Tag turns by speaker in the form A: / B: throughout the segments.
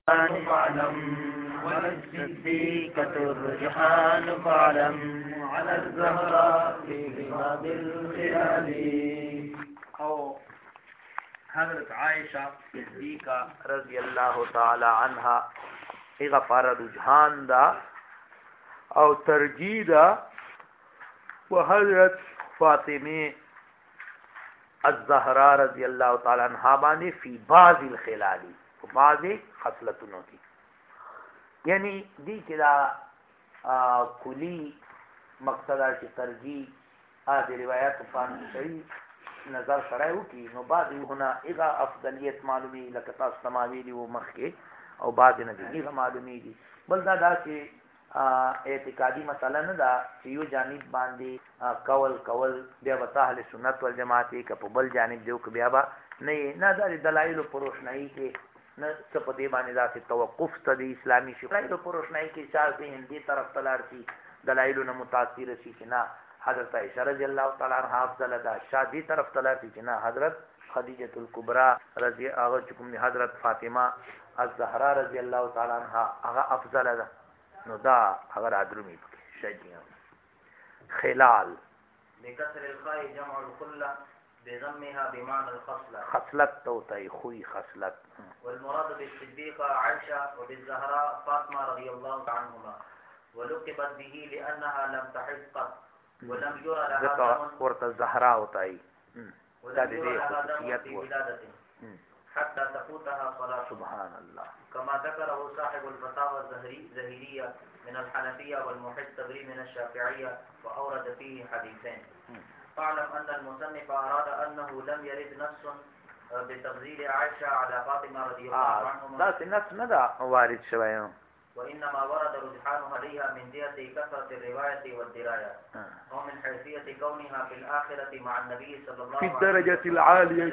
A: فاعلم والصديقة الرجحان فاعلم على الزهراء في غمام الخلال.
B: او حضرت عائشہ صدیقہ رضی اللہ تعالی عنها ایغا پر رجحان دا او ترجیح دا و حضرت فاطمه الزهراء رضی اللہ تعالی عنها باندې فی بعض الخلال بعض خصلتونو کی یعنی دی چې دا کلی مقصد چې ترجیح د روایت په صحیح نظر سره وکي نو بعض هنا اذا افضلیت معلومی لکه تاسو تماویلی و مخکې او بعض نه دي معلومی دي بل دا چې اعتقادي مسله نه دا چې یو جانب باندې کول بیا وته اهل سنت والجماعت کې په بل جانب دیو کې بیا نه دا دلایل پر روشنايي کې نه څه په دې باندې دا چې توقف ته د اسلامي شرایطو پر روشنايي کې چار دې هندي طرف تلار شي دلایل نه متاثر شي چې نه حضرت عائشہ رضی اللہ تعالی عنہا افضل دا شادی طرف تلافی جنا حضرت خدیجۃ الکبرى رضی اللہ چکم حضرت فاطمہ الزہرا رضی اللہ تعالی عنہا هغه افضل ده نو دا اگر ادرمی شجیه خلال
A: بكسر الخاء جمع الخلة بضمها بمعنى الخصلة
B: خصلت توتای خوی خصلت
A: والمراد بالصديقة عائشة وبالزهراء فاطمة رضي الله عنهما ولقبت به لأنها لم تحض قط ولم يرى لها
B: ورته زهرا وتای
A: ولم يرى لها دم في ولادته حتى تفوتها صلاة
B: سبحان الله
A: كما ذكره صاحب الفتاوى الزهيرية من الحنفية والمحيط التبري من الشافعية وأورد فيه حديثين. فاعلم أن المصنف أراد أنه لم يرد نص بتفضيل عائشة على فاطمة رضي الله عنهما
B: ذات النص ندى وارد شوية
A: وإنما ورد رجحانه عليها من جهة كثرة الرواية والدراية ومن حيثية كونها في الآخرة مع النبي صلى الله عليه وسلم
B: في الدرجة العالية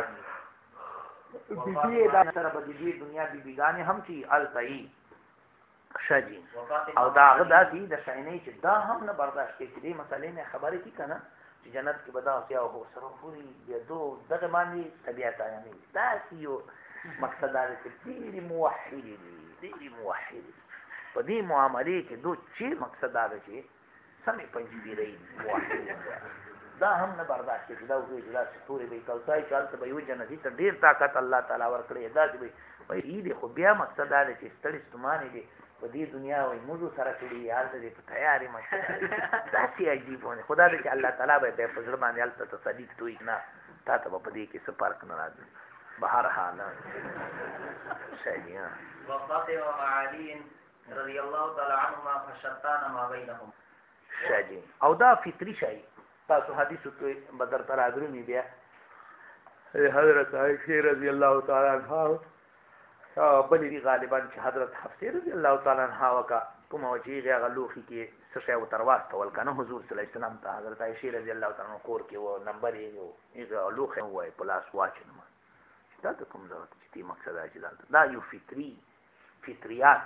B: بدی دا سره بدی دنیا دی بیگانه هم چې التای شجی او دا غدا دي د شاینې چې دا هم نه برداشت کوي دې مسلې نه خبرې کی کنه چې جنت کې بدا اوسیا او سره پوری دو دغه باندې طبيعت یعنی دا یو مقصد دا چې ډېری موحد په دې معاملې کې دوه چې مقصد دا چې سمې پنځبيري موحد دا هم نه برداشت کوي دا وګړي دا ستوري به کوڅای چالت به یو جنتی ته ډیر طاقت الله تعالی ورکړي دا چې وي دې خو بیا مقصد دا چې ستړي ستمانه دي په دې دنیا وي موږ سره کړي حال دې په تیاری مشه دا چې عجیب ونه خدا دې الله تعالی به په فضل باندې حالت ته صدیق توي نه تا ته په دې کې څه فرق نه راځي بهر حال شایعه
A: وفاطمه وعلي رضي الله تعالی عنهما فشتان ما بينهم
B: شایعه او دا فطری شایعه تاسو حدیثو کې بدر تر اذرمی بیا حضرت عائشہ رضی اللہ تعالی عنہا بلی غالبا چې حضرت حفصه رضی اللہ تعالی عنہا وکا کوم وجهه غلوخي کې سشه او ترواز تول کنه حضور صلی الله علیه وسلم ته حضرت عائشہ رضی اللہ تعالی عنہ کور کې و نمبر یې غلوخه وای پلاس واچنه دا کوم ضرورت چې مقصد راځي دا یو فطریات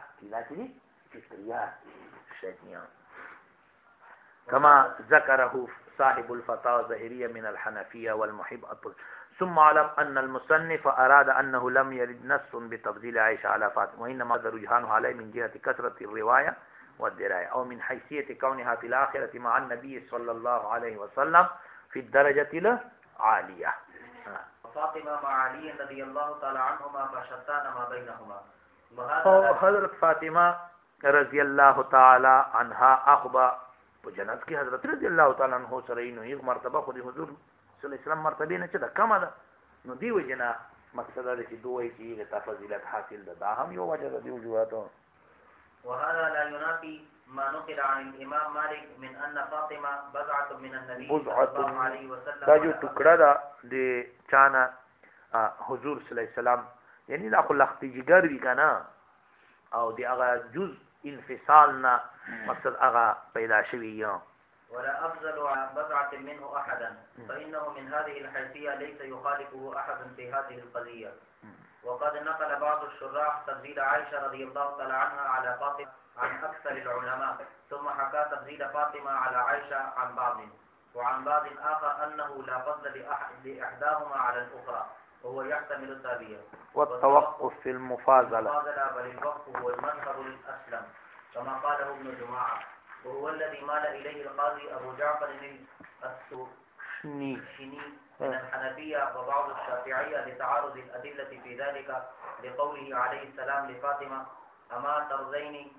B: شدیان كما ذكره صاحب الفتاوى الظاهرية من الحنفية والمحب ثم علم أن المصنف أراد أنه لم يرد نص بتفضيل عائشة على فاطمة وإنما رجحانه عليه من جهة كثرة الرواية والدراية أو من حيثية كونها في الآخرة مع النبي صلى الله عليه وسلم في الدرجة العالية.
A: فاطمة مع علي رضي الله تعالى عنهما فشتان ما بينهما.
B: حضرت فاطمة رضي الله تعالى عنها أخبر په جنت کې حضرت رضی الله تعالی عنہ سره نو یو مرتبه خو د حضور صلی الله علیه وسلم مرتبه نه چې دا کم ده نو دی وجنا مقصد دا چې دوی چې د فضیلت حاصل ده دا هم یو وجه دی وجوهاتو.
A: وهذا لا ينافي ما نقل عن الامام مالك من ان فاطمه بضعه من النبي صلى الله عليه وسلم
B: دا جو ټوکړه ده د چانه حضور صلی الله علیه وسلم یعنی دا خو لختي جګر وی کنه او دی هغه جزء انفصالنا مقصد اغا پیدا شوی
A: ولا افضل عن بضعه منه احدا فانه من هذه الحيثيه ليس يخالفه احد في هذه القضيه وقد نقل بعض الشراح تفضيل عائشه رضي الله تعالى عنها على فاطمه عن اكثر العلماء ثم حكى تفضيل فاطمه على عائشه عن بعض وعن بعض اخر انه لا فضل لاحداهما على الاخرى وهو يحتمل التابعية
B: والتوقف في المفاضلة
A: بل الوقف هو المذهب الأسلم كما قاله ابن جماعة وهو الذي مال إليه القاضي أبو جعفر السوشني من الحنفية وبعض الشافعية لتعارض الأدلة في ذلك لقوله عليه السلام لفاطمة أما ترضين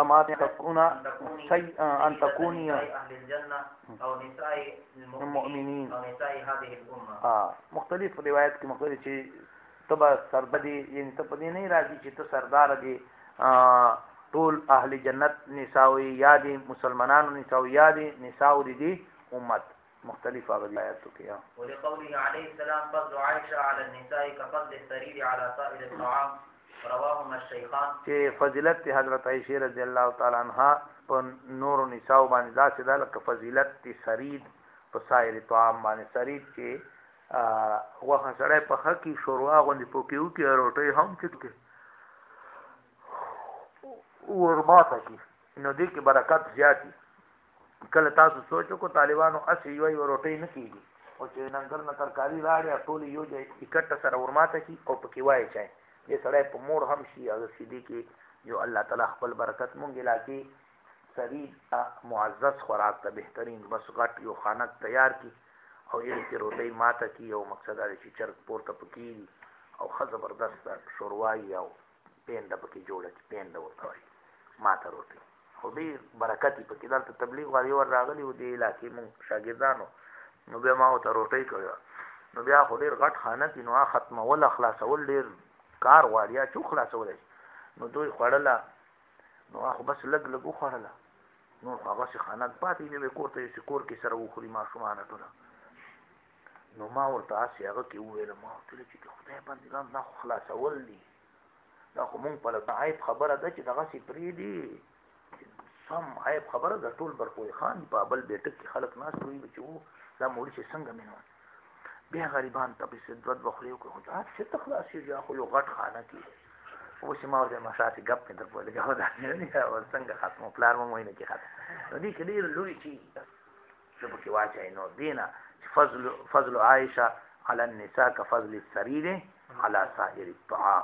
A: أن تكوني أهل الجنة أو نساء المؤمنين أو نساء هذه الأمة.
B: مختلف روایت کې مختلف چې تبا سربدي یعنی ته په دې نه راځي چې ته سردار دي ټول اهل جنت نساوي یا دي مسلمانانو نساوي یا دي نساوي دي امت مختلف روایتو کې.
A: ولقوله عليه السلام فضل عائشة على النساء كفضل السرير على سائر الطعام رواهما الشيخان
B: چې فضیلت حضرت عائشہ رضی الله تعالی عنها په نور نساء باندې دا چې دا لکه فضیلت سرید په سائر طعام باندې سرید چې وخت سره په حقي شوروا غوندي پوکیو کې روټي هم کې ورماته کې نو دې کې برکت زیاتی. کله تاسو سوچو کو طالبانو اسی یو روټي نه کیږي او چې ننګر نه ترکاری راړي ټول یو ځای اکټه سره ورماته کې او پکې وای چای دې سره په مور هم شي او سیدی کې جو الله تعالی خپل برکت مونږ لاکي سرید معزز خوراک ته بهترین بس غټ یو خانک تیار کی او یې کې روټي ماته کی او مقصد دا چې چرګ پورته پکې او خ زبردست شوروای او پیند پکې جوړه چې پیند ورته وای ماته روټي خو دې برکت پکې دلته تبلیغ والی ور راغلی و دې علاقې مونږ شاګردانو نو بیا ما ته روټي کړو نو بیا خو ډېر غټ خانه کې نو ختمه ول خلاصول ډېر کار واریا چې خلاصول نو دوی خړله نو خو بس لګ خوړله نو هغه څه خانات پاتې نه کوته چې کور کې سره وخوري ما شومانه ټول نو ما ورته اسی هغه کې وویل ما ته چې خدای باندې دا خلاصول دي دا خو مونږ په عیب خبره ده چې دغه سي پری دي سم عیب خبره ده ټول برپوی خان په بل بیٹک کې خلک ناس وي چې وو دا موري چې څنګه مینو بیا غریبان ته په سدوت بخلیو کې خدای څه تخلاصي یا خو یو غټ خانه کې او چې ما ورته مشاتي غپ کې درپوي لګاو دا نه او څنګه ختمو پلان مو نه کې ختم نو دې کې ډېر لوی چی چې په کې واچای نو دینا فضل عائشة على النساء كفضل السرير على سائر الطعام.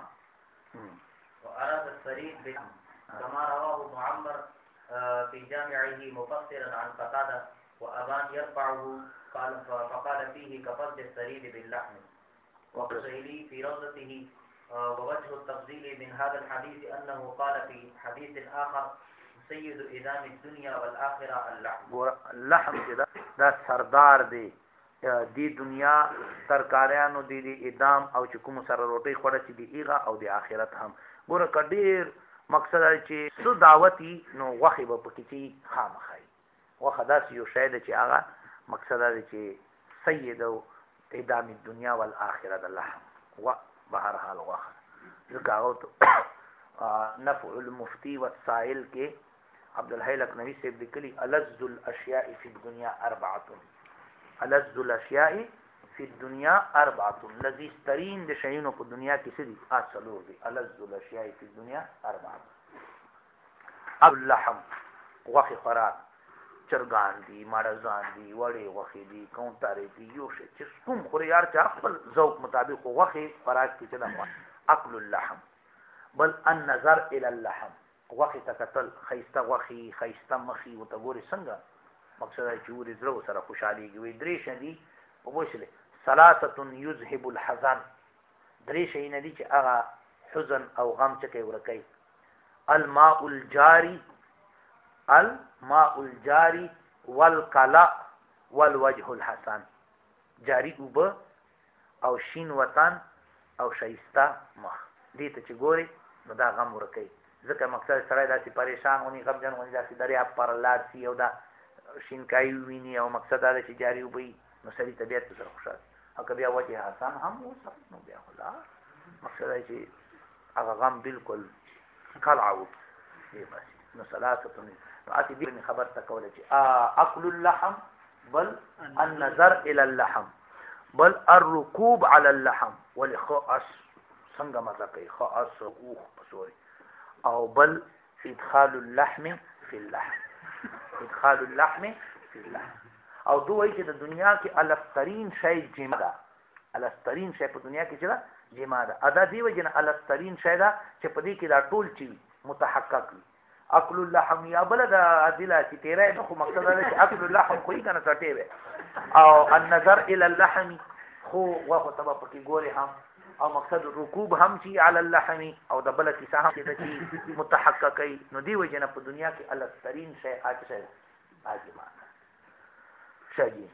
A: وأراد السرير كما رواه معمر في جامعه مفسرا عن قتادة وأبان يرفعه فقال فيه كفضل السرير باللحم وقصيلي في روضته ووجه التفضيل من هذا الحديث أنه قال في حديث آخر سيد إدام الدنيا والآخرة
B: اللحم دا سردار دی دی دنیا ترکاریانو دی ادام او چې کوم سره روټي خوړه چې دی ایغه او دی آخرت هم ګوره کډیر مقصد دی چې سو دعوتی نو وخی به پکې چې خامخای وخه داس یو شاید چې هغه مقصد دی چې سید او ادام الدنیا والآخرة اللحم و بهر حال وخه ځکه هغه نفع المفتی والسائل کې عبد الحی لکنوی صاحب لیکلي الذ الاشیاء فی الدنیا اربعه الذ الاشیاء فی الدنیا اربعه لذیذترین د شیونو په دنیا کې څه دي اصلو دي الذ الاشیاء فی الدنیا اربعه اللحم وخی خوراک چرګان دي ماړزان دي وړي وخی دي کونټاري دي یو شی چې کوم خوري یار چې خپل ذوق مطابق وخی خوراک کې څه نه اكل اللحم بل النظر الى اللحم وخی تکتل خیسته وخی خیسته مخی وتګوري څنګه مقصد چې ورې زړه سره خوشاليږي وي درې شدي او وښله ثلاثه يذهب الحزن درې شي نه دي چې هغه حزن او غم چکه ورکي الماء الجاري والقلع والوجه الحسن جاری وب او شین وطن او شایسته مخ دې ته چې ګوري نو دا غم ورکي ځکه مقصد سره داسې پریشان ونی غم جن ونی داسې دریاب پر لار سی او دا شینکای ویني او مقصد دا چې جاری وبي نو سړي طبيعت سره خوشاله او بیا وجه حسن هم وسه نو بیا خلا مقصد چې هغه غم بالکل قلعو دی بس نو ثلاثه اتی دې خبر تکول چې اكل اللحم بل النظر الى اللحم بل الركوب على اللحم والخاص څنګه مزه کوي خاص اوخ بسوري او بل ادخال اللحم في اللحم ادخال اللحم في اللحم او دوی چې د دنیا کې الفترین شی جمع ده السترین شی په دنیا کې چې دا جما ده ادا دی وجنه السترین شی دا چې په دې کې دا ټول چی متحقق وي اكل اللحم یا بل دا عدله چې تیرې نو خو مقصد دا چې اكل اللحم خو یې کنه سټې وي او النظر الى اللحم خو واخو تبا پکې ګوري هم او مقصد رکوب هم چې على اللحم او د بل کیسه هم چې متحققي نو دی وجنه په دنیا کې السترین شی اچ اجما شجي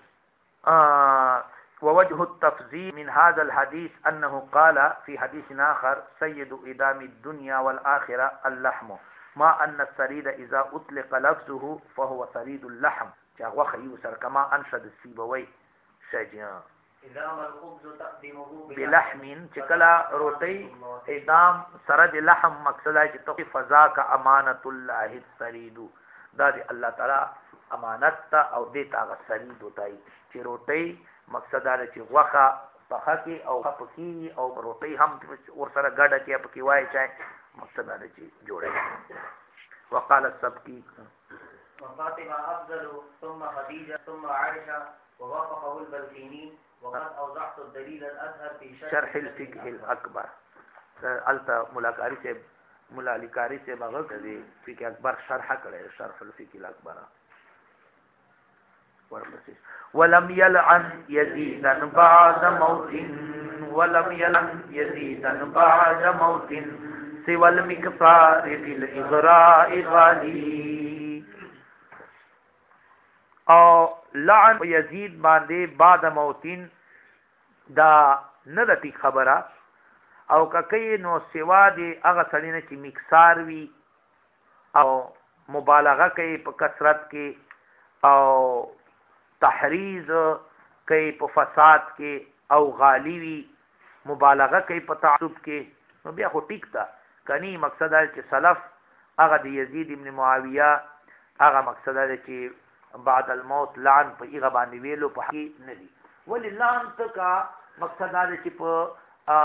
B: ووجه التفضيل من هذا الحديث أنه قال في حديث آخر سيد إدام الدنيا والآخرة اللحم ما أن السريد إذا أطلق لفظه فهو سريد اللحم جاء يوسر كما أنشد السيبوي شجيا بلحم چکلا روٹی ادام سرد لحم مقصد ہے چې فذاك امانه الله السريد دا دی الله تعالی امانت تا او دیتا غ سرید وتای چې روټي مقصد دا چې وخه پخه کې او پکی او روټي هم ور سره ګډه کې پکی وای چای مقصد دا چې جوړه وقال السبكي
A: وفاطمه افضل ثم خديجه ثم عائشه ووافقه البلخيني وقد اوضحت الدليل الازهر في
B: شرح الفقه الاكبر التا ملاقاری سے ملاقاری سے بغل کړي فقه اکبر شرح کړي شرح الفقه الاكبر ولم يلعن يزيدا بعد موت ولم يلعن يزيدا بعد موت سوى المكفار في الإغراء غالي او لعن يزيد باندې بعد موتين دا ندتی خبره او ککې نو سوا دی هغه سړی نه چې مکسار وي او مبالغه کوي په کثرت کې او تحریز کوي په فساد کې او غالی وي مبالغه کوي په تعصب کې نو بیا خو ټیک ده کني مقصد دا چې سلف هغه د یزید ابن معاویه هغه مقصد دا چې بعد الموت لعن په هغه باندې ویلو په حقیقت نه دي ولی لعن تکا مقصد دا چې په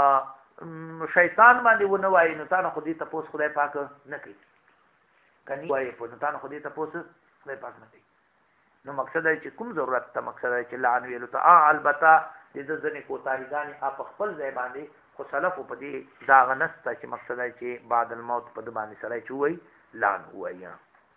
B: شیطان باندې ونه وایي نو تاسو خو دې تاسو خدای پاک نه کوي کني وایي په تاسو خو دې تاسو خدای پاک نه کوي نو مقصد دا چې کوم ضرورت ته مقصد دا چې لعن ویلو ته البته د ځنې کوتاهیګان په خپل ځای باندې خو سلف په دې دا غنسته چې مقصد دا چې بعد الموت په د باندې سره چې وایي لعن وایي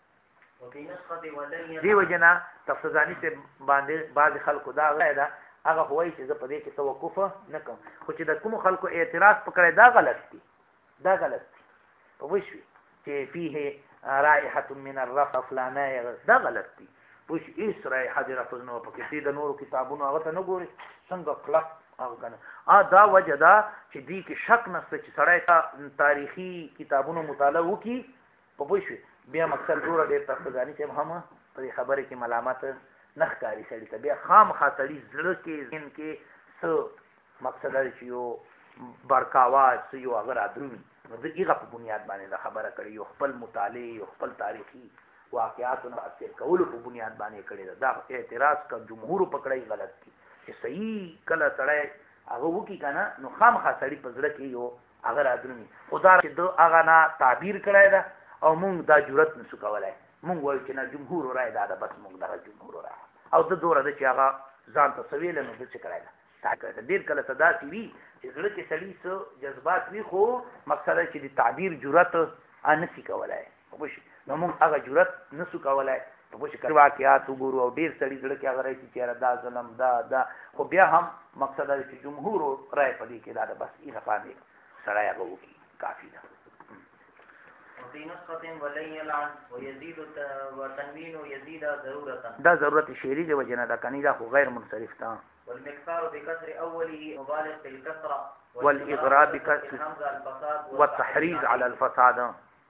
B: دی وجنا تفسیرانی سے باندې بعض خلکو دا غوړي دا هغه هوای چې زه په دې کې توقف نه کوم خو چې د کوم خلکو اعتراض پکړی دا غلط دي دا غلط دي په وشوي چې فيه رائحه من الرف فلانه دا غلط دي وش ایس رائحه د رف نو په کې د نورو کتابونو هغه ته نه ګوري څنګه کلک هغه کنه دا وجه دا چې دې کې شک نشته چې سړی تاریخي کتابونو مطالعه وکي په وشوي بیا مقصد جوړه ډېر تفصیلي چې هم په خبره کې ملامت نه ښکاري سړي ته بیا خامخا سړي زړه کې ذهن کې څه مقصد دی چې یو برکاوا څه یو هغه رادرومي نو د هغه په بنیاد باندې دا خبره کړې یو خپل مطالعه یو خپل تاریخي واقعاتو نه اثر کولو په بنیاد باندې کړې دا اعتراض کا جمهور پکړی غلط دي چې صحیح کله سړی هغه وکي کنه نو خامخا سړي په زړه کې یو هغه رادرومي خدا چې دو هغه نه تعبیر کړی دا او مونږ دا جرأت نشو کولای مونږ وایو چې نه جمهور رائے دا بس مونږ دا جمهور رائے او د دوره د چې هغه ځان ته سویل نه څه کړای دا تا کړه ډیر کله صدا سی وی چې زړه کې سړی څه جذبات وی خو مقصد چې د تعبیر جرأت ان نشي کولای وبش نو مونږ هغه جرأت نشو کولای وبش کړه واقعات وګورو او ډیر سړی زړه کې هغه راځي چې دا ظلم دا خو بیا هم مقصد چې جمهور رائے پدې کې دا بس یې باندې سړی هغه وکي کافی ده
A: وفي نسخة ولن يلعن ويزيد وتنوين يزيد ضرورة
B: دا ضرورت شعری دی وجنه دا کني دا خو غیر منصرف تا
A: والمكسار بكسر أوله مبالغ بالكسرة
B: والإغراء بكسر والتحريز على الفساد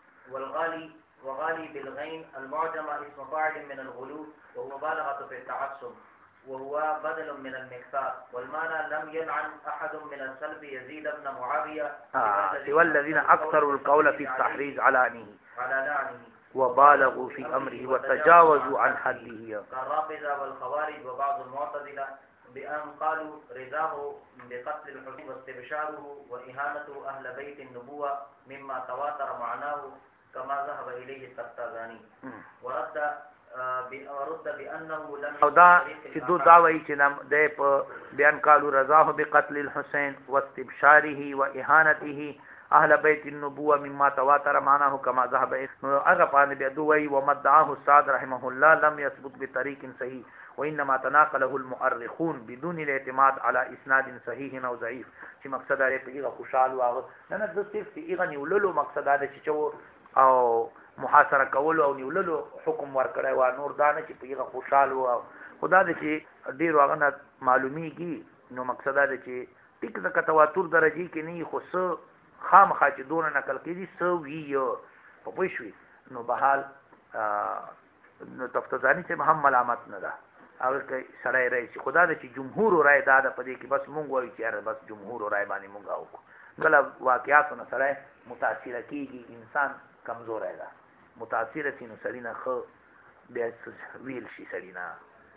A: وغالي بالغين المعجمة اسم فاعل من الغلو وهو مبالغة في التعصب وهو بدل من المكسار والمعنى لم يلعن أحد من السلف يزيد بن معاوية
B: سوى الذين أكثروا القول في التحريز على لعنه وبالغوا في أمره وتجاوزوا عن حده
A: كالرافضة والخوارج وبعض المعتزلة بأن قالوا رضاه بقتل الحسين واستبشاره وإهانته أهل بيت النبوة مما تواتر معناه كما ذهب إليه التفتازاني ورد ورد بأنه لم
B: او دا چې دو دا وایي چې د په بیان کالو رضاه بقتل الحسين واستبشاره واهانته اهل بيت النبوه مما تواتر معناه كما ذهب هغه باندې بیا دو وایي ومدعاه السعد رحمه الله لم يثبت بطريق صحيح وانما تناقله المؤرخون بدون الاعتماد على اسناد صحيح او ضعيف چې مقصد یې په هغه خوشاله واغ نه د صرف هغه نیوللو مقصد دا چې او محاصره کول او نیوللو حکم ورکړی و نور دانه چې په هغه خوشاله و خدا دې چې ډیر واغنه معلومیږي نو مقصد دا چې ټیک د تواتر درجه کې نه خو څه خامخا چې دونه نقل کړي سو وی په پوښوي نو بهال نو تفتزانی چې هم ملامت نه ده او کې سړی رئیس خدا دې چې جمهور رائے دا په دې کې بس مونږ وایو چې بس جمهور رائے باندې مونږ او کله واقعیاتونه سره متاثر کیږي انسان کمزور ہے متاثر سینو سړی نه خو بیا ویل شي سړی نه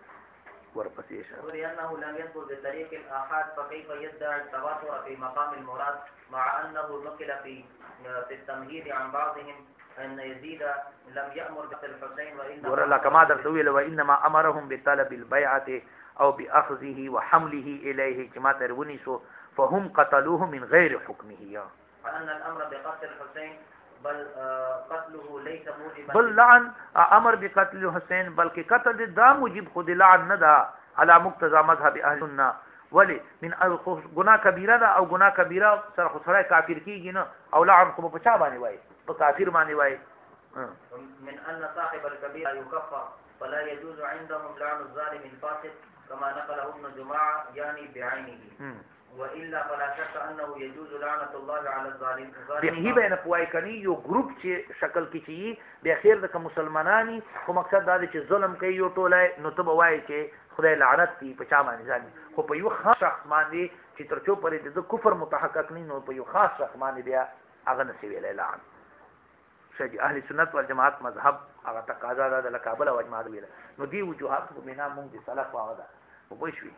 B: ورپسې شه
A: ولأنه لم يذكر بطريق الآحاد فكيف يدعي التواتر في مقام المراد مع أنه نقل في التمهيد عن بعضهم أن يزيد لم يأمر بقتل الحسين
B: وإنما كما درتويل وإنما أمرهم بطلب البيعة أو بأخذه وحمله إليه كما ترونيسو فهم قتلوه من غير حكمه
A: فأن الأمر بقتل الحسين بل قتله ليس موجبا
B: بل لعن امر بقتل الحسين بلکې قتل دا موجب خود لعن نه ده على مقتضى مذهب اهل السنه ولی من گناہ کبیره ده او گناہ کبیره سره خو سره کافر کیږي نه او لعن کوم په چا باندې وای په کافر باندې وای
A: من ان صاحب الكبيره يكفر فلا يجوز عندهم لعن الظالم الفاسق كما نقله ابن جماعه يعني بعينه وإلا فلا شك أنه يجوز لعنة الله على الظالم
B: به بین پوای کني یو ګروپ چې شکل کې چی به خیر د مسلمانانی خو مقصد دا دی چې ظلم کوي یو ټوله نو ته وای چې خدای لعنت دی په چا باندې ځاني خو په یو خاص شخص باندې چې ترڅو پرې د کفر متحقق نه نو په یو خاص شخص باندې بیا هغه نسی ویل لعن شجی اهل سنت والجماعت مذهب هغه تقاضا ده د کابل او اجماع ویل نو دی وجوهات په بنا مونږ د سلف هغه ده په شوي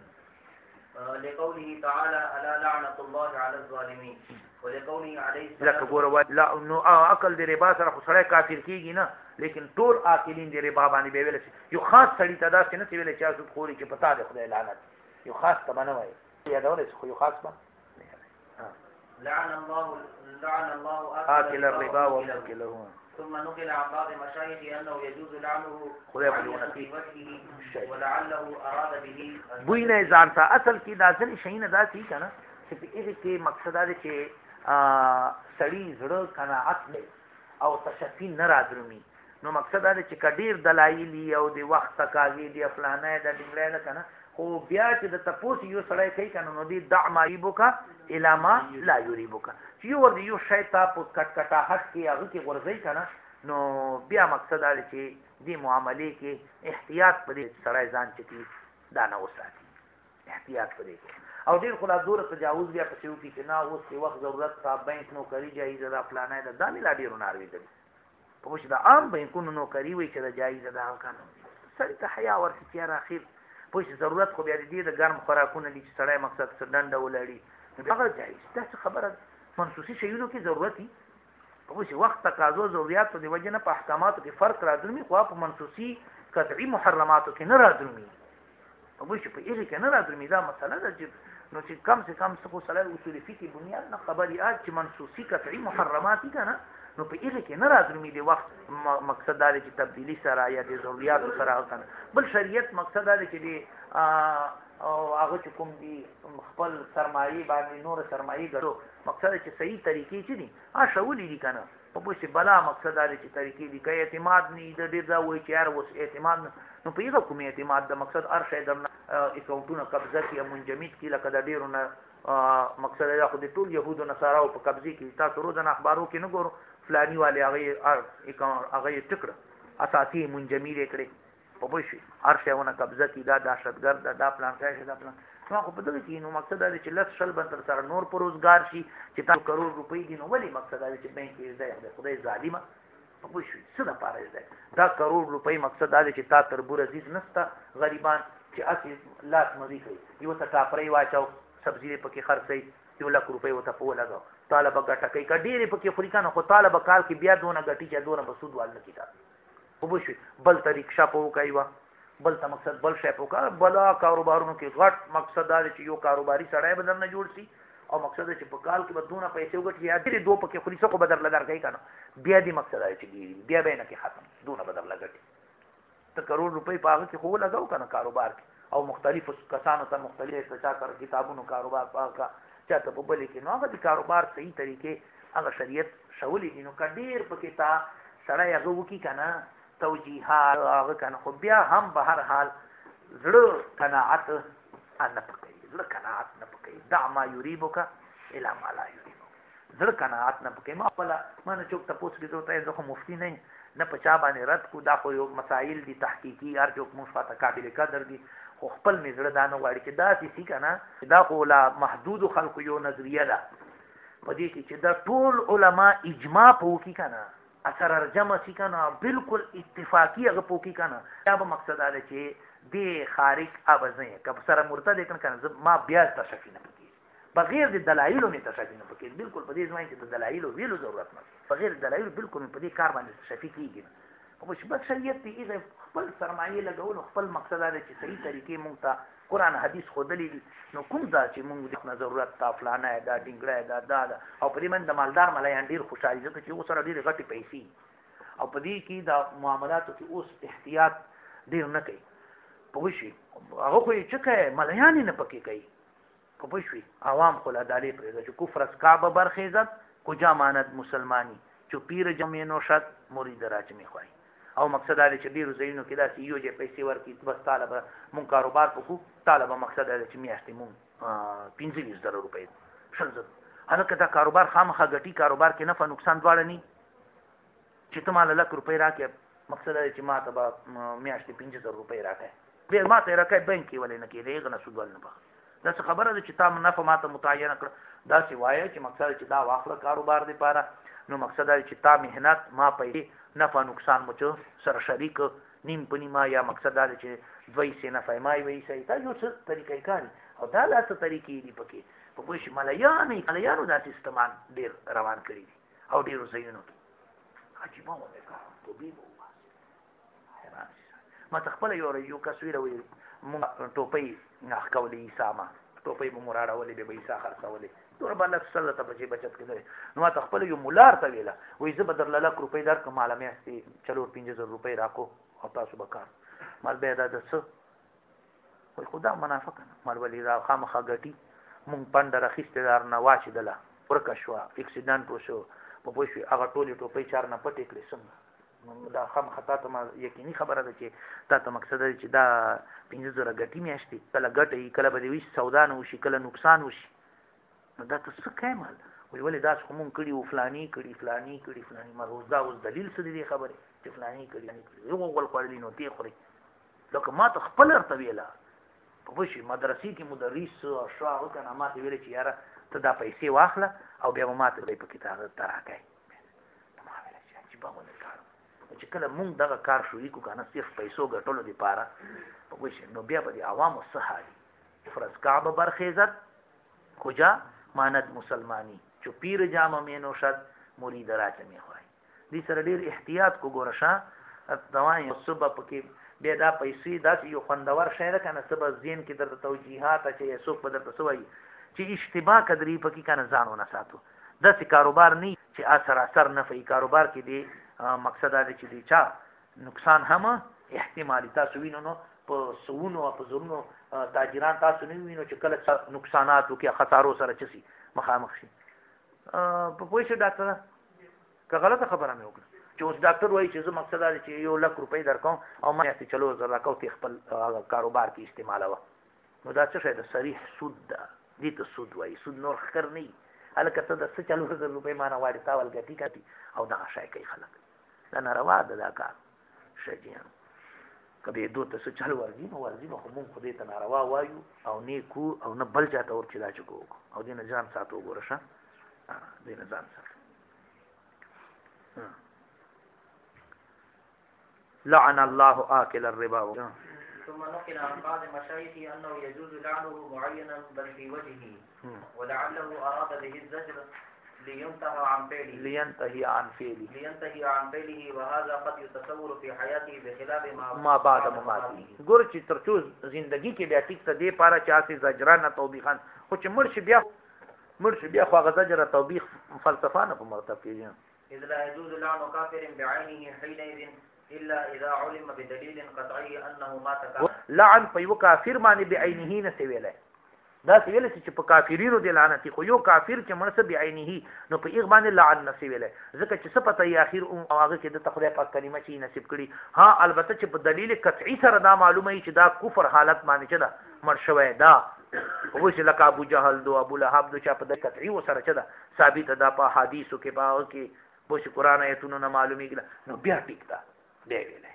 A: لقوله تعالى الا لعنه الله على الظالمين ولقوله عليه
B: لکه ګوره لا نو عقل د ربا سره خو سره کافر کیږي نه لیکن ټول عاقلین د ربا باندې به ویل شي یو خاص سړی ته دا چې نه ویل چې تاسو خوري چې پتا ده خدای لعنت یو خاص ته نه وای یا دا ولې خو یو خاص باندې
A: لعن الله
B: آكل الربا وموكله
A: ثم نقل عن بعض مشايخ أنه يجوز لعنه
B: في
A: وجهه ولعله أراد به
B: بوینه ځان ته اصل کې دا ځل شي نه دا څه کنه چې په دې کې مقصد دا چې سړی زړه قناعت نه او تشفی نه راځرمي نو مقصد دا چې کډیر دلایلی او د وخت تکاږي دی فلانه د ډنګړې نه کنه خو بیا چې د تپوس یو سړی کوي کنه نو دی دعما یبوکا الاما لا یریبوکا چې یو ور یو شی ته په کټ کټا حق کې هغه کې ورځي کنه نو بیا مقصد دا چې دې معاملې کې احتیاط پرې سړی ځان چکی دا نه وساتي احتیاط پرې او ډیر خلا دور تجاوز بیا په شیو کې نه اوس کې وخت ضرورت صاحب بینک نو کوي جایزه دا فلانه دا دامي لا ډیر ناروي دي په وښه دا عام بینکونو نو کوي وي چې دا جایزه دا کنه سړی ته حیا ورته تیار اخر پوه ضرورت خو بیا دې د ګرم خوراکونه دي چې سړی مقصد څه ډنډه ولړي هغه جایز دا خبره منسوسي شیونو کې ضرورت دي په وخت تقاضا ضرورت د وجنه په احکاماتو کې فرق راځي خو په منسوسي قطعي محرماتو کې نه راځي په وښه په هغه کې نه راځي دا مسله ده چې نو چې کم سے کم څه صلاح اصول فقهي بنیاد نه خبري اج چې منسوسي قطعي محرمات دي کنه نو په هغه کې نه راځي د وخت مقصد دا چې تبدیلی سره یا د ضرورت سره کنه بل شریعت مقصد دا چې دی او هغه چې کوم دی خپل سرمایي باندې نور سرمایي ګرو مقصد چې صحیح طریقې چې دي شاولې دي کنه په پوښتنه بلا مقصد دا چې طریقې دي کې اعتماد نه د ډیر دا وایي چې هر اوس اعتماد نو په یوه کوم اعتماد د مقصد هر شی د اکاونټونو قبضه کې منجمد کی لکه د ډیرونه مقصد دا خو د ټول يهودو نصاراو په قبضه کې تاسو روزانه اخبارو کې نه ګورو فلانی والے هغه ټکړه اساسي منجمد کړي په پوښي هر شی ونه قبضه کی دا دهشتګرد دا پلان کوي دا پلان نو خو په دغه کې نو مقصد دا چې لږ شل بنتر سره نور پر روزګار شي چې تاسو کروڑ روپۍ دي نو ولی مقصد دا چې بانک یې ځای خدای ظالمه په پوښي څه د پاره دی دا کروڑ روپۍ مقصد دا چې تا تر بور عزیز نستا غریبان چې اسی لاس مزي کوي یو څه کاپرې واچو سبزی پکې خرڅي 1 لک روپۍ وته په لګاو طالب غټه کوي کډيري پکې خوري کنه خو طالب کال کې بیا دونه غټي چې دونه بسود وال نه کیتا وبشي بل طریقه په کوي بل ته مقصد بل شی په بلا کاروبارونو کې غټ مقصد دا چې یو کاروباري سړی بدل نه جوړ شي او مقصد چې په کال کې بدونه پیسې وګټي یا دې دوه پکې خوري څه کو بدل لدار کوي کنه بیا دې مقصد دی چې بیا به نه کې ختم دونه بدل لګټي ته کروڑ روپۍ په هغه کې خو لګاو کنه کاروبار کې او مختلف کسانو ته مختلف څه کار کتابونو کاروبار پاکا چاته په بل کې نو هغه کاروبار صحیح طریقې هغه شریعت شولې نو کډیر پکې تا سړی هغه وکي کنه توجیهات هغه کنه خو بیا هم به هر حال زړه قناعت نه پکې زړه قناعت نه پکې دع ما یریبک الی ما لا یریبک زړه قناعت نه پکې ما خپل ما نه چوک تاسو کې ته زه خو مفتی نه پچا باندې رد کو دا خو یو مسائل دي تحقیقي هر چوک مفاته قابل قدر دي خو خپل می زړه دانه غواړي چې دا سې کنه دا خو لا محدود خلق یو نظریه ده پدې کې چې دا ټول علما اجماع پوکي کنه اثر جمع سی کنه بالکل اتفاقی هغه پوکي کنه دا به مقصد دا چې د خارج ابزه کب سره مرتد کنه ما بیا تشفی نه پکې بغیر د دلایلو نه تشفی نه پکې بالکل په دې ځای کې د دلایلو ویلو ضرورت نه بغیر دلایل بالکل په دې کار باندې تشفی کیږي او مشبک شریعت دی خپل سرمایه لګول خپل مقصد دا چې صحیح طریقې مونږ ته قرآن حدیث خودلی دي نو کوم ځای چې مونږ د ضرورت تا فلانه دا ډینګړه دا او په دې باندې د مالدار ملایان ډیر خوشاله ځکه چې اوس سره ډیر غټي پیسې او په دې کې د معاملاتو کې اوس احتیاط ډیر نه کوي په وشي هغه خو چې کوي ملایان نه پکې کوي په وشي عوام خو لا دالې پرې چې کفر اس کعبه برخیزت کجا ماند مسلمانی چې پیر جمع نو شت مرید راچمي خوای او مقصد دا چې ډیرو ځایونو کې دا چې یو چې پیسې ورکړي بس طالب مون کاروبار پکو طالب مقصد دا چې میاشتې مون 15000 روپۍ شلزت هلکه دا کاروبار خامخا ګټي کاروبار کې نفع نقصان دواړه ني چې ته مال لک روپۍ راکې مقصد دا چې ما ته میاشتې 15000 روپۍ راکې بیا ما ته راکې بانک کې ولې نه کې دغه نه سود ول نه دا څه خبره ده چې تا نفع ما ته متعین کړ دا سی وایي چې مقصد چې دا واخله کاروبار دی پاره نو مقصد دا چې تا مهنت ما پیسې نفع نقصان مو سره شریک نیم پنی ما یا مقصد دا چې دوی سي نفع ما وي سي دا یو څه طریقې کاری او دا لا څه طریقې دي پکې په کوم شي ملایانو دا سیستمان ډیر روان کړی دي او ډیر زینو عجیب مو ده ته به حیران ما تخپل یو کسویره وي مونږ ټوپۍ نه کولې ساما ټوپۍ مو مراړولې به پیسې خرڅولې تور باندې سره ته بچي بچت کړي نو ما تخپل یو مولار ته ویلا وې زه بدر لک روپۍ در کمال مې استي چلو 15000 روپۍ راکو او تاسو بکار مال به دا دسه وای خدا منافق مال ولې را خامخا غټي مونږ پاند راخسته دار نه واچدله ورکه شو اکسیډنټ وشو په پوښي هغه ټولې ټوپۍ چار نه پټې کړې څنګه دا خامخا ته ما یقیني خبره ده چې تا ته مقصد دی چې دا 15000 غټي میاشتې کله غټي کله به دې سودا نه وشي کله نقصان وشي نو دا څه کوي مال وی ولې دا څه مونږ کړي او فلاني ما روز دا اوس دلیل څه دی خبره چې فلاني کړي یو ول کړلی نو تی خوري لکه ما ته خپل ارته ویلا په وشي مدرسې کې مدرس او شاو کنه ما ته ویل چې یاره ته دا پیسې واخله او بیا ما ته په کتاب تراکای ما ویل چې په ونه کار چې کله مونږ دغه کار شروع کو کنه صرف پیسو ګټلو دی پاره په وشي نو بیا به عوامو صحابي فرض کعبه برخیزت کجا ماند مسلمانی چې پیر جامه مینو شد مرید راچمي خوای دې سره ډیر احتیاط کو ګورشه دوای صبح پکې بیا دا پیسې داسې یو خوندور شی ده کنه صبح زین کې در توجیهات چې څوک بدر تسوي چې اشتباه قدرې پکې کنه ځانونه ساتو داسې کاروبار نه چې اثر نفعي کاروبار کې دی مقصد دا چې دی چا نقصان هم احتمالي تاسو وینئ نو په سونو او په زرونو تاجران تاسو نه وینئ چې کله نقصانات او کې خسارو سره چسی مخامخ شي په پوه شو ډاکټر که غلطه خبره مې وکړه چې اوس ډاکټر وایي چې زه مقصد دا چې 1 لک روپۍ درکوم او ما یې چلو زر راکاو ته خپل کاروبار کې استعمالوه نو دا څه شی ده صریح سود ده دې ته سود وایي سود نور خکر نه هلکه ته د 4000 روپۍ مانه واړې تا ول ګټي کټي او دغه شی کوي خلک دا ناروا ده دا کار شجیان کبه دوه ته څه چلو ورځي نو خو مونږ خو دې ته ناروا وایو او نه کو او نه بل چاته ور چلا چکو او دې نه ځان ساتو ګورشه دې نه ځان ساتو لعن الله آكل الربا
A: ثم نقل عن بعض مشايخه أنه يجوز لعنه معينا بل في وجهه ولعله أراد به الزجر لينتهي عن فعله
B: لينتهي عن فعله
A: لينتهي عن فعله وهذا قد يتصور في حياته بخلاف
B: ما بعد مماته. ګور چې ترڅو زندگی کې بیا ټیک ته دی پاره چا سي زجرانه توبیخان خو چې مرشي بیا خو هغه زجر توبیخ فلسفانه په مرتبه کې.
A: اذ لا يجوز لعن كافر بعينه حينئذ الا اذا علم بدليل قطعي انه مات كافرا.
B: لعن په یو کافر باندې بعینه نه سی ویلای، دا سی ویل چې په کافرینو دی لعنت خو یو کافر چې مرسه بعینه نو په ایغ باندې لعن نسی ویلای، ځکه چې صفته یې اخر او هغه کې د تخلیه پاک کلمه چې نصیب کړي. ها البته چې په دلیل قطعی سره دا معلومه ای چې دا کفر حالت باندې چې دا مرشوي دا او چې لکه ابو جهل دو ابو لهب دو چې په د قطعی وسره چې دا ثابت ده په حدیثو کې باو کې بو چې قران ایتونو نه معلومیږي نو بیا ټیک ده دی ویلای.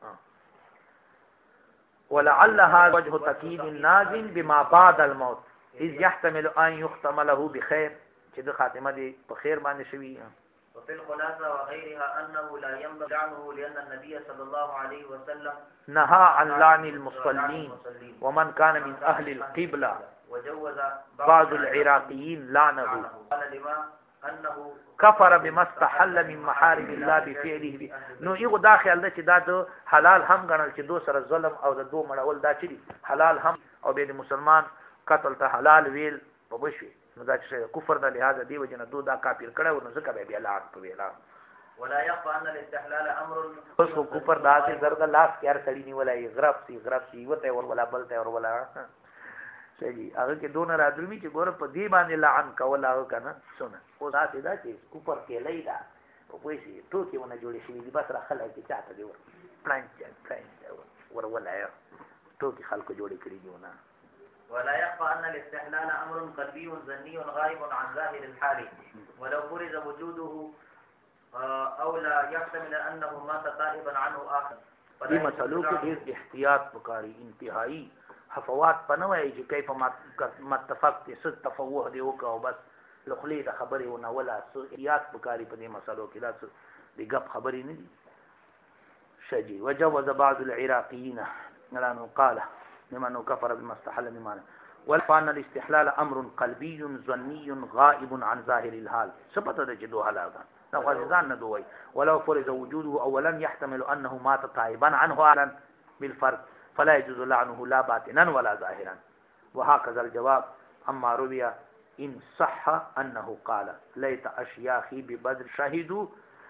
B: ولعل هذا وجه تقييد النازل بما بعد الموت اذ يحتمل ان يختم له بخير چې د خاتمه دی په خیر باندې شوی.
A: وفي الخلاصة وغيرها أنه لا ينبغي لعنه لأن النبي صلى الله عليه وسلم
B: نهى عن لعن المصلين ومن كان من أهل القبلة
A: وجوز
B: بعض العراقيين لعنه
A: قال لما أنه
B: كفر بما استحل من محارم الله بفعله. نو یو دا خیال ده چې دا د حلال هم ګڼل چې دو سره ظلم او د دو مړول دا چې حلال هم او به مسلمان قتل ته حلال ویل په بشوي نو دا چې کفر د لحاظ دی وجنه دو دا کافر کړه نو ځکه به بیا لعن په ویلا.
A: ولا يخفى ان الاستحلال امر
B: اوس کفر دا چې زرد لاس کار سړی نیولای غرب سی وته ور ولا بلته ور ولا صحیح هغه کې دون رادرمي چې ګور په دی باندې لعن کول هغه کنه سونه او دا چې کفر کې لیدا او کوئی ټوکی ونه جوړې شي دي بس را خلک چې چاته دی ور ولا ټوکی خلکو جوړې کړی دیونه.
A: ولا يخفى أن الاستحلال أمر قلبي ظني غائب عن ظاهر الحال ولو فرض وجوده أو لا يحتمل أنه مات تائبا عنه آخر.
B: دې مسلو کې ډېر احتیاط وکړي انتهایی حفوات پنوي چې کیف متفق ست تفوه دی وکاو بس لخلی د خبرې ونه ولا احتیاط وکړي په دې مسلو کې دا د غب خبرې نه دي. شجي وجوز بعض العراقيين لانه قال لمن كفر بما استحل من معنى والفان الاستحلال امر قلبي ظني غائب عن ظاهر الحال ثبت ده جدو حلال ده غزان نه دوی ولو فرض وجوده اولا يحتمل انه مات تائبا عنه اعلن بالفرق فلا يجوز لعنه لا باطنا ولا ظاهرا. وهكذا الجواب اما روي ان صح انه قال ليت اشياخي ببدر شهدوا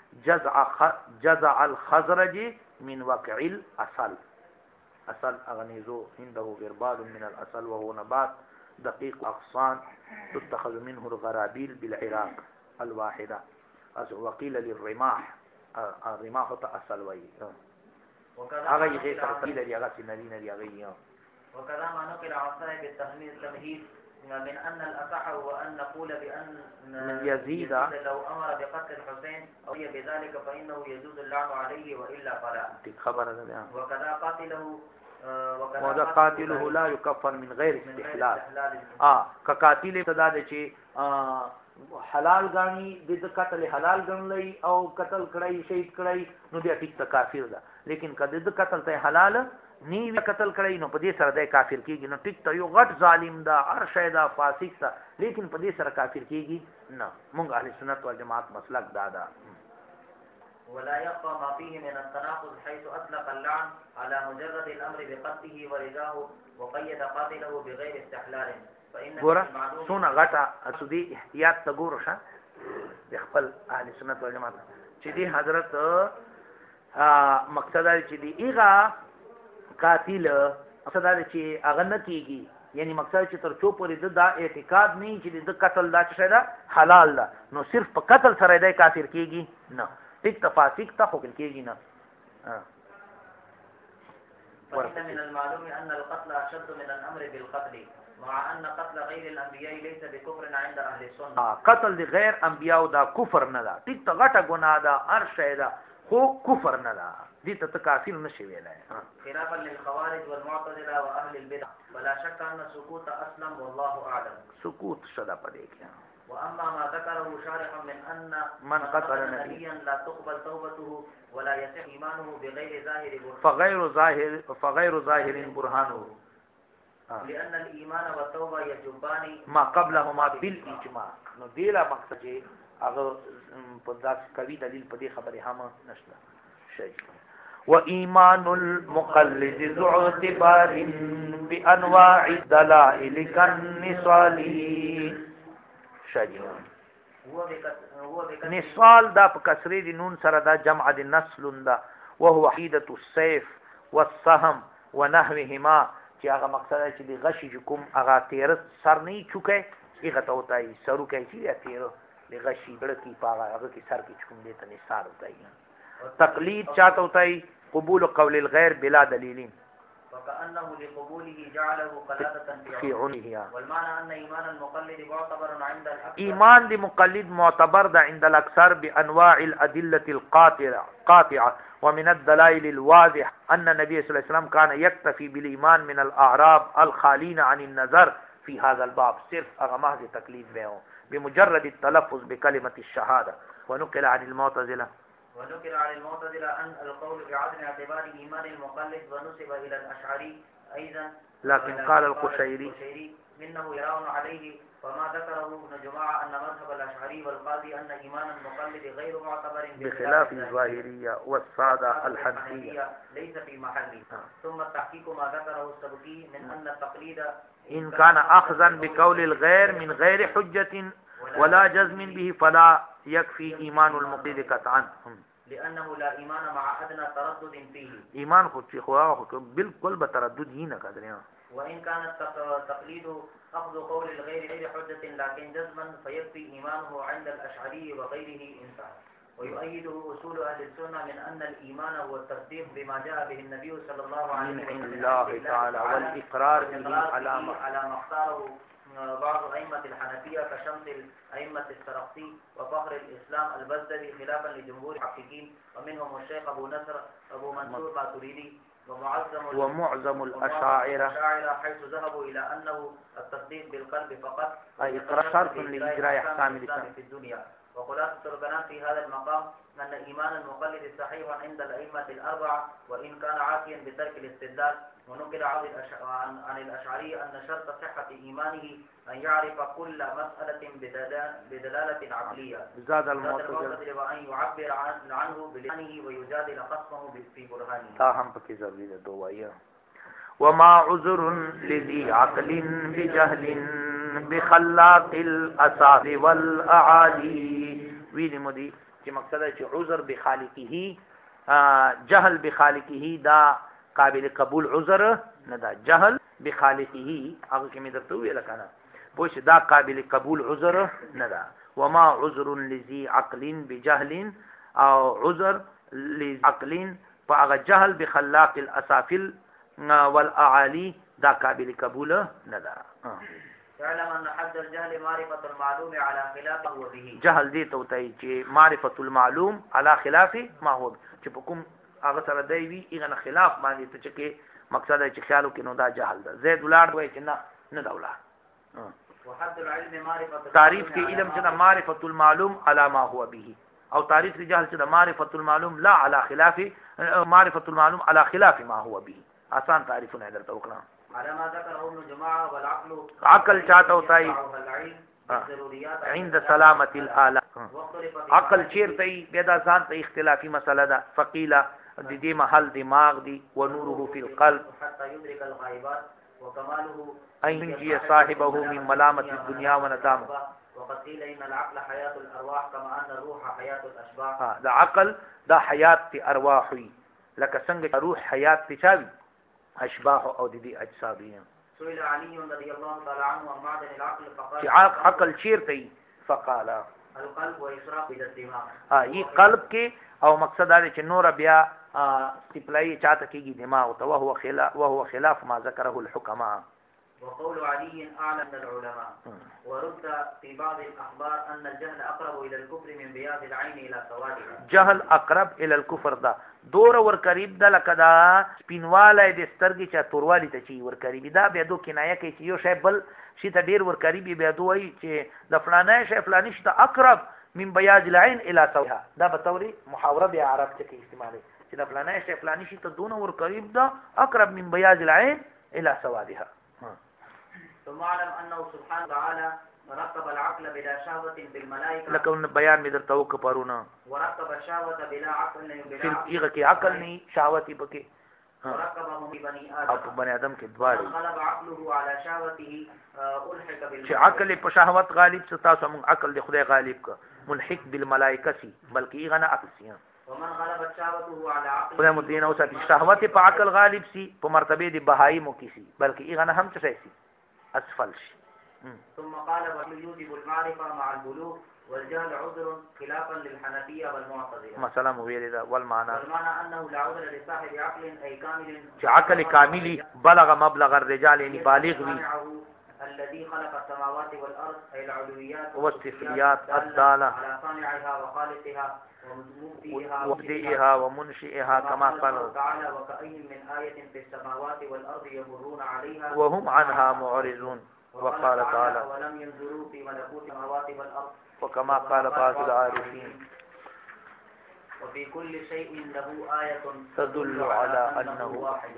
B: جزع الخزرج من وقع الاصل. اصل اغنيزو عنده غربال من الاصل وهو نبات دقيق اغصان تتخذ منه الغرابيل بالعراق الواحده. وقيل للرماح الرماح اصل وي هغه یې ترتیل لري هغه سینې لري هغه.
A: وكذا ما نقل عن صاحب التمهيد من ان الاصح هو ان نقول بان
B: من يزيد
A: لو امر بقتل الحسين او بذلك فانه يجوز اللعن عليه والا فلا.
B: خبر ده.
A: وكذا
B: قاتله لا يكفر من غير استحلال. كقاتل ابتدا ده چې حلال غاني د قتل حلال غنلې او قتل کړای شهید کړای نو بیا ټیک کافر ده. لیکن کله د قتل ته حلال نی وی قتل کړای نو په دې سره د کافر کیږي نو ټیک ته یو غټ ظالم ده هر شی ده فاسق ده لیکن په دې سره کافر کیږي نه. مونږ اهل سنت والجماعت مسلک دادا.
A: ولا يخفى ما فيه من التناقض حيث اطلق اللعن على مجرد الامر بقتله ورضاه وقيد قاتله بغير استحلال.
B: ګوره سونه غټه اسودي احتیاط ته ګوره شه د خپل اهل سنت والجماعت چې دی حضرت مقصد چې دی ایغه قاتل مقصد چې هغه نه کیږي یعنی مقصد چې تر څو پورې د اعتقاد نه چې د قتل دا څه ده حلال ده نو صرف په قتل سره د کافر کیږي نه ټیک تفاسق ته حکم کیږي نه.
A: فإن من المعلوم أن القتل أشد من الأمر بالقتل مع ان قتل غير الانبياء ليس بكفر عند اهل السنه. قتل د غیر انبیاء دا کفر نه ده ټیک ته غټه ګناه ده هر شی ده خو کفر نه ده دي ته کافر نشي ویلای. خلافا للخوارج والمعتزله واهل البدع ولا شك ان السكوت اسلم والله اعلم. سکوت شدا پدې کې. واما ما ذكره شارح من ان من قتل نبيا لا تقبل توبته ولا يصح ايمانه بغير ظاهر فغير ظاهر برهانه لأن الإيمان والتوبة يجبان ما قبلهما بالإجماع. نو دیلا مقصد چې
B: هغه په داس کوي دلیل په دې خبره هم نشته شي وإيمان المقلد ذو اعتبار بأنواع الدلائل كالنصال شجر نصال دا په کسرې د نون سره دا جمع د نسل دا وهو حيدة السيف والسهم ونحوهما چې هغه مقصد چې د غشي کوم هغه تیر سر نه چوکه هغه ته وتاي سرو کوي چې تیر د غشي ګړکی پاغه هغه کې سر کې کوم دې ته نثار وتاي تقلید چاته وتاي قبول قول الغير بلا دليل
A: وكأنه لقبوله جعله قلادة
B: في عنه
A: والمعنى أن إيمان المقلد معتبر عند الأكثر
B: إيمان المقلد معتبر ده عند الأكثر بأنواع الأدلة القاطعة ومن الدلائل الواضح أن النبي صلى الله عليه وسلم كان يكتفي بالإيمان من الأعراب الخالين عن النظر في هذا الباب صرف أغماه تقليد به بمجرد التلفظ بكلمة الشهادة ونقل عن المعتزلة
A: أن القول بعدم اعتبار إيمان المقلد ونسب إلى الأشعري أيضا
B: لكن قال القشيري
A: منه يرون عليه وما ذكره ابن جماعة أن مذهب الأشعري والقاضي أن إيمان المقلد غير معتبر
B: بخلاف الظاهرية والسادة الحنفية
A: ليس في محله ثم التحقيق ما ذكره السبكي من أن التقليد
B: إن كان أخذا بقول الغير من غير حجة ولا جزم به فلا يكفي إيمان المقلد قطعا
A: لأنه لا إيمان مع أدنى تردد فيه
B: إيمان خود بالكل بتردد هنا قدر
A: وإن كان التقليد أخذ قول الغير حجة لكن جزما فيكفي إيمانه عند الأشعري وغيره إنسان ويؤيده أصول أهل السنة من أن الإيمان هو التصديق بما جاء به النبي صلى الله عليه وسلم
B: من الله تعالى والإقرار به على
A: ما اختاره بعض أئمة الحنفية كشمس أئمة السرقسي وفخر الإسلام البزدري خلافا لجمهور المحققين ومنهم الشيخ أبو نصر أبو منصور ماتريدي
B: ومعظم الأشاعرة
A: حيث ذهبوا إلى أنه التصديق بالقلب فقط
B: أي إقرار شرط لإجراء أحكام الإسلام
A: في الدنيا وخلاصة الكلام في هذا المقام أن إيمان المقلد صحيح عند الأئمة الأربعة وإن كان عاصيا بترك الاستدلال ونقل عن الأشعري أن شرط صحة إيمانه أن يعرف كل مسألة بدلالة عقلية
B: زاد المعتزلة
A: وأن يعبر عنه بلسانه ويجادل خصمه في برهانه
B: تاهم بكي زريد الدوائية وما عذر لذي عقل بجهل بخلاق الأساس والأعالي ویلی مدی چې مقصد ہے چې عذر بخالقه جهل بخالقه دا قابل قبول عذر نه دا جهل بخالقه هغه کې مې درته ویل کنه پوه دا قابل قبول عذر نه دا وما عذر لذي عقل بجهل او عذر لعقل فهغه جهل بخلاق الاسافل والاعالي دا قابل قبول نه دا
A: يعلم أن حد الجهل معرفة المعلوم على خلاف ما هو به
B: جهل دې ته وتاي چې معرفة المعلوم على خلاف ما هو چې په کوم هغه سره دی وی هغه خلاف باندې ته چې مقصد چې خیالو کې نو دا جهل ده زید ولار وای چې نه دا ولار
A: وحد العلم معرفة
B: تعریف کې علم چې معرفة المعلوم على ما هو به او تعریف کې جهل چې معرفة المعلوم لا على خلاف معرفة المعلوم على خلاف ما هو به آسان تعریفونه درته وکړم
A: على ما ذكره ابن جماعة والعقل
B: عقل چاته وتاي عند سلامة الآلة عقل چیرته بيدا ځان ته اختلافي مسله ده فقيله د دې محل دماغ دي ونوره في القلب
A: حتى يدرك الغائبات وكماله
B: أن ينجي صاحبه من ملامة الدنيا وندامه
A: وقد قيل إن العقل حياة الأرواح كما أن الروح حياة الأشباح
B: دا عقل دا حياة ارواحي لکه څنګه روح حياة تشاوي اشباح او د دې اجسادین
A: سئل علي رضي الله تعالى عنه عن معدن العقل فقال
B: عقل چیرته فقال
A: القلب وإسراف الدماغ
B: ای قلب کې او مقصد دا چې نور بیا سپلای چاته کېږي دماغ ته وهو خلاف ما ذكره الحكماء
A: وقول علي أعلى من العلماء ورد في بعض الأخبار أن الجهل أقرب إلى الكفر من بياض العين إلى سوادها
B: جهل أقرب إلى الكفر دا دور ور قریب دا لکه دا سپینواله د سترګې چا توروالی ته چی ور قریب دا بیا دو کنایه کوي چې یو شی بل شي ته ډیر ور قریب بیا دوی چې د فلانه شی فلانی شي ته اقرب من بياض العين الى سوادها دا به توري محاوره بیا عرب ته کې استعمالي چې د فلانه شی فلانی شي ته دون ور قریب دا اقرب من بياض العين الى سوادها
A: ثم اعلم انه سبحانه وتعالى ركب العقل بلا شهوة بالملائكة
B: لکه بیان می درته وک پرونه
A: وركب الشهوة بلا عقل بلا
B: صرف
A: عقل
B: ایغه کې عقل نه شهوت پکې
A: وركبه بني
B: او
A: آدم
B: بنی آدم کې
A: من
B: دواړي
A: غلب عقله على شهوته ألحق
B: چې عقل په شهوت غالب څه تاسو موږ عقل د خدای غالب ک ملحق بالملائکه سي بلکې ایغه نه عقل سي
A: ومن غلبت شهوته على عقله
B: خدای مدینه او چې شهوت په عقل غالب سي په مرتبه د بهایي مو کې سي بلکې ایغه نه هم څه سي اسفل شي
A: ثم قال بل يوجب المعرفة مع البلوغ والجهل عذر خلافا للحنفية والمعتزلة
B: مثلا ویل دا والمعنى
A: أنه لا عذر لصاحب عقل أي كامل
B: چې عقل کاملی بلغ مبلغ الرجال یعنی بالغ وي
A: الذي خلق السماوات والأرض أي العلويات
B: والصفريات الدالة
A: على صانعها وخالقها
B: ومبدئها ومنشئها كما قال
A: تعالى وكأي من آية في السماوات والأرض يمرون عليها
B: وهم عنها معرضون وقال تعالى
A: ولم ينظروا في ملكوت السماوات والأرض
B: وكما قال بعض العارفين
A: وفي كل شيء له آية
B: تدل على أنه
A: واحد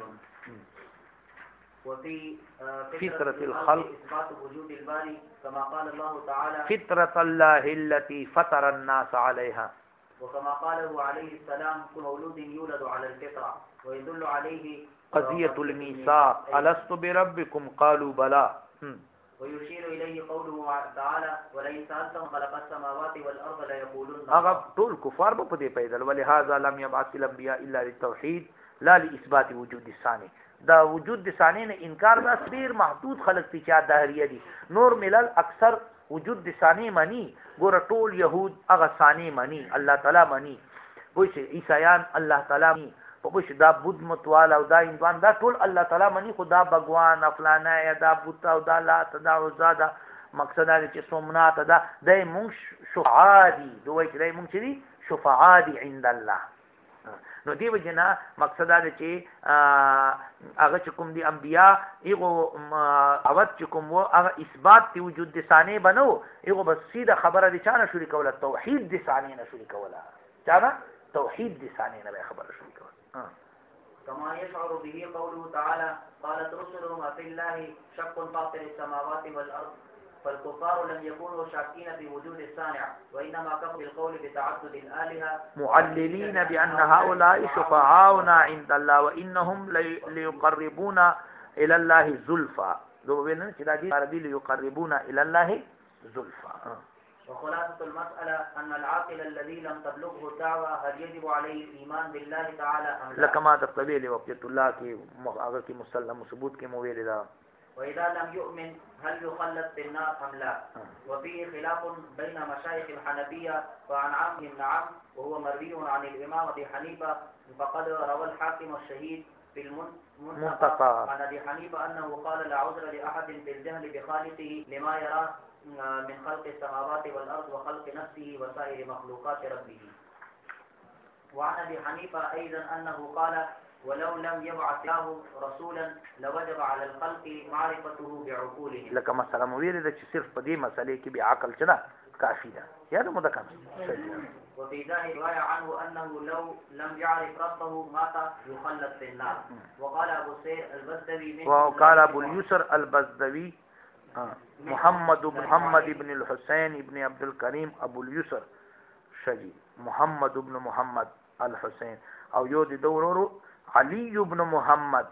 A: وفي
B: فطرة الخلق
A: إثبات وجود الباري كما قال الله تعالى
B: فطرة الله التي فطر الناس عليها
A: وكما قاله عليه السلام كل مولود يولد على الفطرة ويدل عليه
B: قضية الميثاق ألست بربكم قالوا بلى
A: ويشير إليه قوله تعالى ولئن سألتهم خلق السماوات والأرض ليقولن
B: هغه ټول کفار په دې پیدل ولهذا لم يبعث الانبياء الا للتوحيد لا لاثبات وجود الثاني دا وجود د ثاني نه انکار دا صغیر محدود خلق چې داهریه دي نور ملل اکثر وجود د ثاني مانی ګور ټول يهود هغه ثاني مانی الله تعالی مانی وایي عیسایان الله تعالی مانی په دا بود متوال او دا انوان دا ټول الله تعالی منی خدا بګوان افلانه یا دا بوت او دا لات دا عزا مقصد دا چې سومنات دا د مونږ شفعادي دوی چې مونږ چې شفعادي عند الله نو دی وجنا مقصد دا چې هغه چې کوم دي انبیا ایغو اوت چې کوم وو هغه اثبات دی وجود د ثاني بنو ایغو بس سیده خبره دي چانه شوري کوله توحید د ثاني نه شوري کوله چانه توحید د ثاني نه خبره شوري کوله
A: كما يشعر به قوله تعالى قالت رسلهم أفي الله شق فاطر السماوات والأرض فالكفار لم يكونوا شاكين في وجود الصانع وإنما كفروا بالقول بتعدد الآلهة
B: معللين بأن هؤلاء شفعاؤنا عند الله وإنهم ليقربونا إلى الله زلفى ذو بيننا كده دي عربي ليقربونا إلى الله زلفى
A: وخلاصة المسألة أن العاقل الذي لم تبلغه الدعوة هل يجب عليه الإيمان بالله تعالى أم لا
B: لكما تقتبيل وقت الله کی اگر کی مسلم ثبوت کی مویل دا
A: وإذا لم يؤمن هل يخلد في النار أم لا وفيه خلاف بين مشايخ الحنفية فعن عمرو بن عم وهو مروي عن الإمام أبي حنيفة فقد روى الحاكم الشهيد في المنتقى عن أبي حنيفة أنه قال لا عذر لأحد بالجهل بخالقه لما يراه من خلق السماوات والأرض وخلق نفسه وسائر مخلوقات ربه وعن أبي حنيفة أيضا أنه قال ولو لم يبعث الله رسولا لوجب على الخلق معرفته بعقولهم
B: لکه مثلا ویل د چې صرف په دې مسلې کې به عقل چنه کافی ده یا د مدکم
A: وفي ذلك رواية عنه أنه لو لم يعرف ربه مات يخلد في النار وقال أبو سير البزدوي
B: وقال أبو اليسر البزدوي محمد بن الحسين بن عبد الكريم أبو اليسر شجي محمد بن محمد الحسين او یو د دورورو علي بن محمد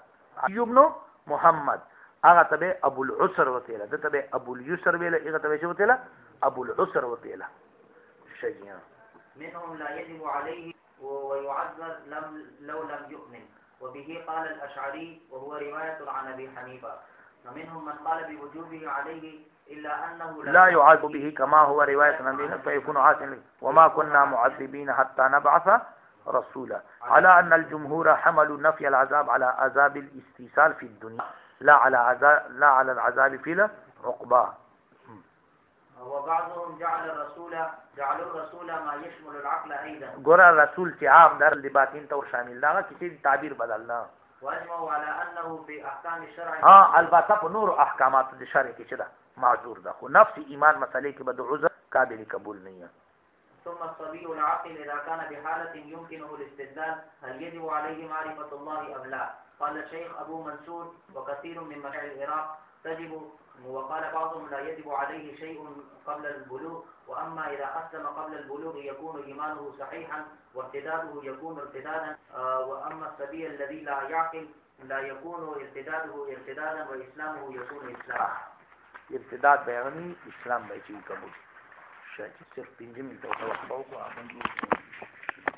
B: هغه تبع ابو العسر وتیلا د تبع ابو اليسر ویله هغه تبع شو وتیلا ابو العسر وتیلا شجيا
A: منهم لا يجب عليه ويعذر لو لم يؤمن وبه قال الأشعري وهو رواية عن أبي حنيفة ومنهم من قال بوجوبه عليه إلا أنه
B: لا يعذب به كما هو رواية عن فيكون عاصم وما كنا معذبين حتى نبعث رسولا على أن الجمهور حملوا نفي العذاب على عذاب الاستيصال في الدنيا لا على العذاب في العقبى
A: وبعضهم جعلوا الرسول ما يشمل العقل أيضا
B: ګور رسول چې عام در لباتین تور شامل دا کسی تعبیر بدلنا
A: واجمعوا على أنه في أحكام الشرع
B: البته په نور احکامات د شرع کې چدا معذور ده خو نفس ایمان مسلې کې بد عذر قابل قبول نه ہے
A: ثم الصبي العاقل إذا كان بحالة يمكنه الاستدلال هل يجب عليه معرفة الله أم لا قال الشيخ أبو منصور وكثير من مشايخ العراق تجب وقال بعضهم لا يجب عليه شيء قبل البلوغ، وأما إذا أسلم قبل البلوغ يكون إيمانه صحيحا وارتداده يكون ارتدادا، وأما الصبي الذي لا يعقل لا يكون ارتداده ارتدادا وإسلامه يكون إسلاما.
B: ارتداد بیانی اسلام به چی قبول شاید صرف 5 منټه وخت وکړو